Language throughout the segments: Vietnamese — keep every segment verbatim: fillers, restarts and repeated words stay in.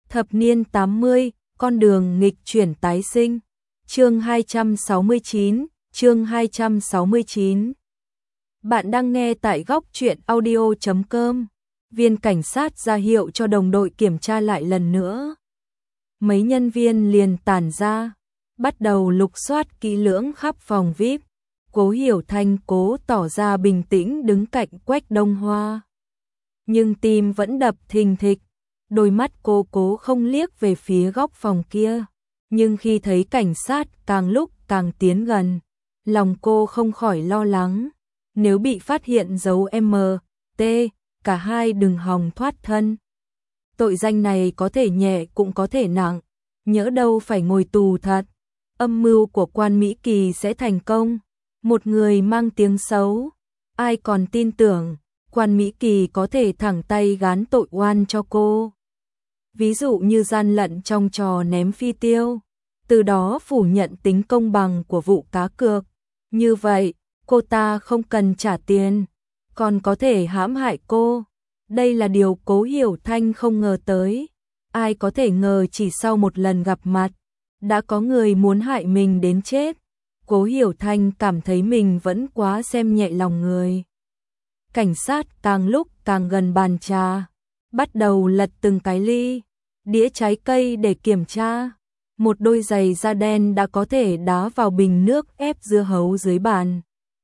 Thập niên tám mươi, con đường nghịch chuyển tái sinh. Chương hai trăm sáu mươi chín, chương hai trăm sáu mươi chín. Bạn đang nghe tại góc truyện audio chấm com. Viên cảnh sát ra hiệu cho đồng đội kiểm tra lại lần nữa. Mấy nhân viên liền tản ra, bắt đầu lục soát kỹ lưỡng khắp phòng vi ai pi. Cố Hiểu Thanh cố tỏ ra bình tĩnh đứng cạnh Quách Đông Hoa. Nhưng tim vẫn đập thình thịch, đôi mắt cô cố không liếc về phía góc phòng kia. Nhưng khi thấy cảnh sát càng lúc càng tiến gần, lòng cô không khỏi lo lắng. Nếu bị phát hiện dấu em tê, cả hai đừng hòng thoát thân. Tội danh này có thể nhẹ cũng có thể nặng, nhỡ đâu phải ngồi tù thật. Âm mưu của Quan Mỹ Kỳ sẽ thành công. Một người mang tiếng xấu, ai còn tin tưởng Quan Mỹ Kỳ có thể thẳng tay gán tội oan cho cô. Ví dụ như gian lận trong trò ném phi tiêu, từ đó phủ nhận tính công bằng của vụ cá cược. Như vậy, cô ta không cần trả tiền, còn có thể hãm hại cô. Đây là điều Cố Hiểu Thanh không ngờ tới. Ai có thể ngờ chỉ sau một lần gặp mặt, đã có người muốn hại mình đến chết. Cố Hiểu Thanh cảm thấy mình vẫn quá xem nhẹ lòng người. Cảnh sát càng lúc càng gần bàn trà, bắt đầu lật từng cái ly, đĩa trái cây để kiểm tra. Một đôi giày da đen đã có thể đá vào bình nước ép dưa hấu dưới bàn.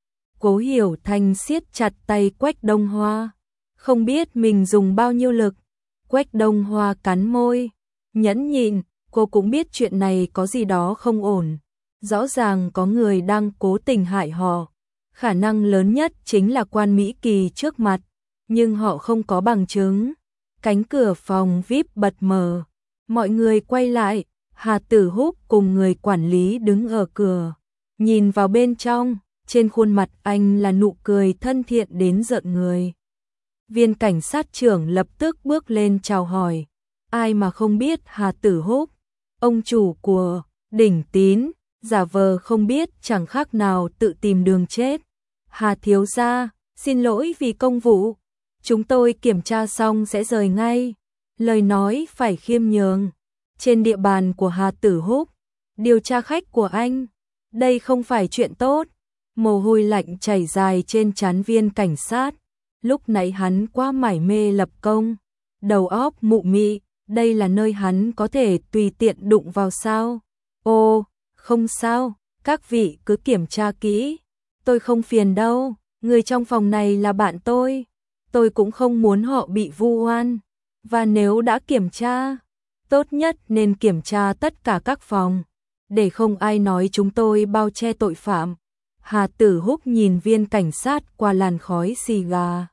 Cố Hiểu Thanh siết chặt tay Quách Đông Hoa, không biết mình dùng bao nhiêu lực. Quách Đông Hoa cắn môi, nhẫn nhịn, cô cũng biết chuyện này có gì đó không ổn. Rõ ràng có người đang cố tình hại họ. Khả năng lớn nhất chính là Quan Mỹ Kỳ trước mặt, nhưng họ không có bằng chứng. Cánh cửa phòng vi ai pi bật mở, mọi người quay lại. Hà Tử Húc cùng người quản lý đứng ở cửa, nhìn vào bên trong, trên khuôn mặt anh là nụ cười thân thiện đến rợn người. Viên cảnh sát trưởng lập tức bước lên chào hỏi. Ai mà không biết Hà Tử Húc, ông chủ của Đỉnh Tín, giả vờ không biết chẳng khác nào tự tìm đường chết. Hà thiếu gia, xin lỗi vì công vụ, chúng tôi kiểm tra xong sẽ rời ngay. Lời nói phải khiêm nhường. Trên địa bàn của Hà Tử Húc, điều tra khách của anh, đây không phải chuyện tốt. Mồ hôi lạnh chảy dài trên trán viên cảnh sát. Lúc nãy hắn quá mải mê lập công, đầu óc mụ mị, đây là nơi hắn có thể tùy tiện đụng vào sao? Ô, không sao, các vị cứ kiểm tra kỹ, tôi không phiền đâu, người trong phòng này là bạn tôi, tôi cũng không muốn họ bị vu oan, và nếu đã kiểm tra, tốt nhất nên kiểm tra tất cả các phòng, để không ai nói chúng tôi bao che tội phạm. Hà Tử Húc nhìn viên cảnh sát qua làn khói xì gà.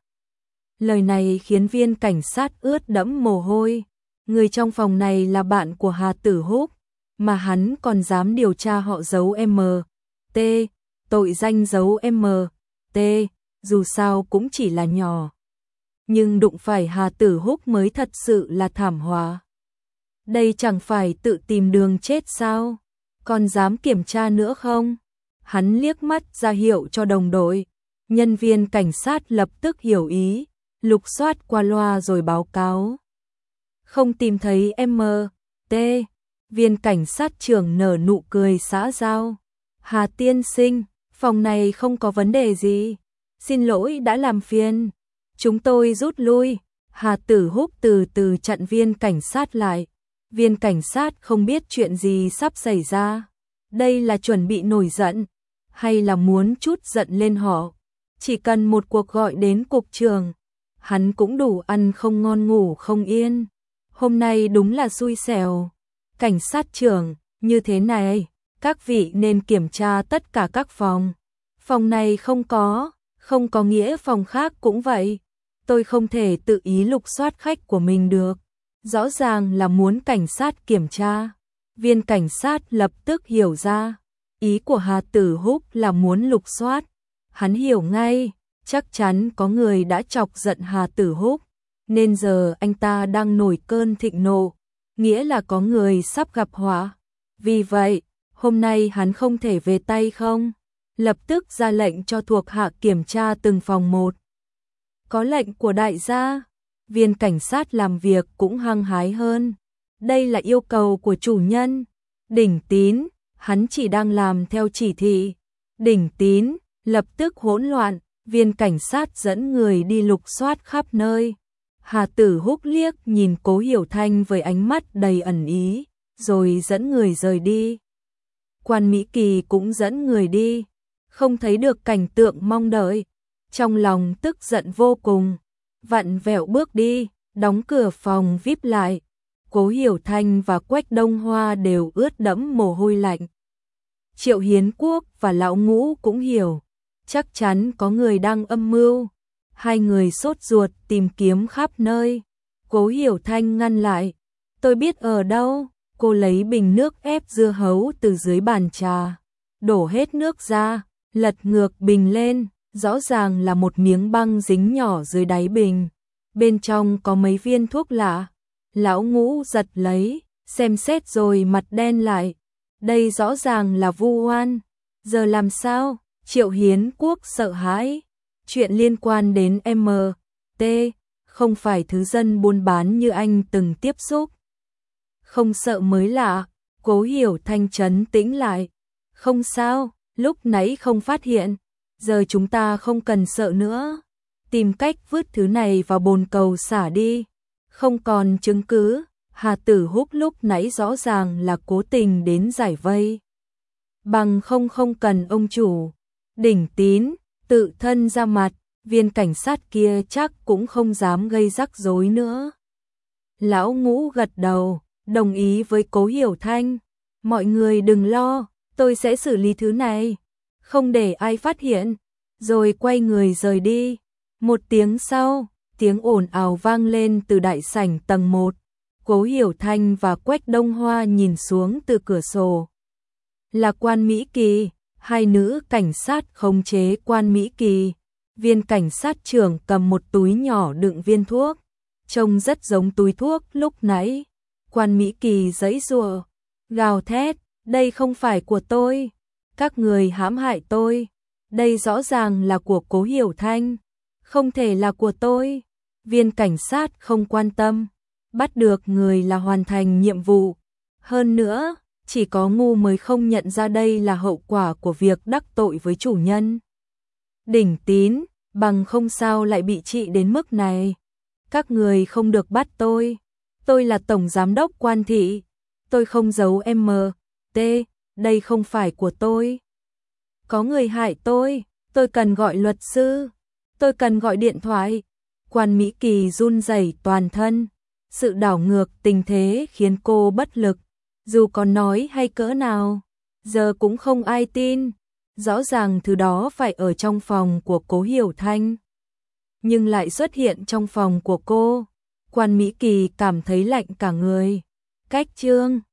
Lời này khiến viên cảnh sát ướt đẫm mồ hôi. Người trong phòng này là bạn của Hà Tử Húc, mà hắn còn dám điều tra họ giấu em tê, tội danh giấu em tê, dù sao cũng chỉ là nhỏ. Nhưng đụng phải Hà Tử Húc mới thật sự là thảm họa. Đây chẳng phải tự tìm đường chết sao? Còn dám kiểm tra nữa không? Hắn liếc mắt ra hiệu cho đồng đội. Nhân viên cảnh sát lập tức hiểu ý, lục soát qua loa rồi báo cáo. Không tìm thấy em tê. Viên cảnh sát trưởng nở nụ cười xã giao. Hà tiên sinh, phòng này không có vấn đề gì. Xin lỗi đã làm phiền. Chúng tôi rút lui. Hà Tử Húc từ từ chặn viên cảnh sát lại. Viên cảnh sát không biết chuyện gì sắp xảy ra. Đây là chuẩn bị nổi giận, hay là muốn trút giận lên họ. Chỉ cần một cuộc gọi đến cục trưởng, hắn cũng đủ ăn không ngon ngủ không yên. Hôm nay đúng là xui xẻo. Cảnh sát trưởng, như thế này, các vị nên kiểm tra tất cả các phòng. Phòng này không có, không có nghĩa phòng khác cũng vậy. Tôi không thể tự ý lục soát khách của mình được. Rõ ràng là muốn cảnh sát kiểm tra. Viên cảnh sát lập tức hiểu ra. Ý của Hà Tử Húc là muốn lục soát. Hắn hiểu ngay, chắc chắn có người đã chọc giận Hà Tử Húc, nên giờ anh ta đang nổi cơn thịnh nộ, nghĩa là có người sắp gặp họa. Vì vậy, hôm nay hắn không thể về tay không, lập tức ra lệnh cho thuộc hạ kiểm tra từng phòng một. Có lệnh của đại gia, viên cảnh sát làm việc cũng hăng hái hơn. Đây là yêu cầu của chủ nhân. Đỉnh Tín, hắn chỉ đang làm theo chỉ thị. Đỉnh Tín, lập tức hỗn loạn, viên cảnh sát dẫn người đi lục soát khắp nơi. Hà Tử Húc liếc nhìn Cố Hiểu Thanh với ánh mắt đầy ẩn ý, rồi dẫn người rời đi. Quan Mỹ Kỳ cũng dẫn người đi, không thấy được cảnh tượng mong đợi, trong lòng tức giận vô cùng, vặn vẹo bước đi, đóng cửa phòng vi ai pi lại. Cố Hiểu Thanh và Quách Đông Hoa đều ướt đẫm mồ hôi lạnh. Triệu Hiến Quốc và Lão Ngũ cũng hiểu, chắc chắn có người đang âm mưu. Hai người sốt ruột tìm kiếm khắp nơi. Cố Hiểu Thanh ngăn lại. Tôi biết ở đâu. Cô lấy bình nước ép dưa hấu từ dưới bàn trà, đổ hết nước ra, lật ngược bình lên, rõ ràng là một miếng băng dính nhỏ dưới đáy bình. Bên trong có mấy viên thuốc lạ. Lão Ngũ giật lấy, xem xét rồi mặt đen lại. Đây rõ ràng là vu oan. Giờ làm sao? Triệu Hiến Quốc sợ hãi. Chuyện liên quan đến em tê, không phải thứ dân buôn bán như anh từng tiếp xúc. Không sợ mới lạ. Cố Hiểu Thanh trấn tĩnh lại. Không sao, lúc nãy không phát hiện. Giờ chúng ta không cần sợ nữa. Tìm cách vứt thứ này vào bồn cầu xả đi. Không còn chứng cứ. Hà Tử Húc lúc nãy rõ ràng là cố tình đến giải vây. Bằng không không cần ông chủ. Đỉnh Tín tự thân ra mặt, viên cảnh sát kia chắc cũng không dám gây rắc rối nữa. Lão Ngũ gật đầu, đồng ý với Cố Hiểu Thanh. Mọi người đừng lo, tôi sẽ xử lý thứ này, không để ai phát hiện. Rồi quay người rời đi. Một tiếng sau, tiếng ồn ào vang lên từ đại sảnh tầng một. Cố Hiểu Thanh và Quách Đông Hoa nhìn xuống từ cửa sổ. Là Quan Mỹ Kỳ, hai nữ cảnh sát khống chế Quan Mỹ Kỳ. Viên cảnh sát trưởng cầm một túi nhỏ đựng viên thuốc, trông rất giống túi thuốc lúc nãy. Quan Mỹ Kỳ giãy giụa, gào thét, đây không phải của tôi, các người hãm hại tôi, đây rõ ràng là của Cố Hiểu Thanh, không thể là của tôi. Viên cảnh sát không quan tâm, bắt được người là hoàn thành nhiệm vụ. Hơn nữa, chỉ có ngu mới không nhận ra đây là hậu quả của việc đắc tội với chủ nhân. Đỉnh Tín, bằng không sao lại bị trị đến mức này. Các người không được bắt tôi. Tôi là tổng giám đốc Quan thị. Tôi không giấu em tê, đây không phải của tôi. Có người hại tôi, tôi cần gọi luật sư. Tôi cần gọi điện thoại. Quan Mỹ Kỳ run rẩy toàn thân. Sự đảo ngược tình thế khiến cô bất lực. Dù có nói hay cỡ nào, giờ cũng không ai tin. Rõ ràng thứ đó phải ở trong phòng của Cố Hiểu Thanh, nhưng lại xuất hiện trong phòng của cô. Quan Mỹ Kỳ cảm thấy lạnh cả người. Cách chương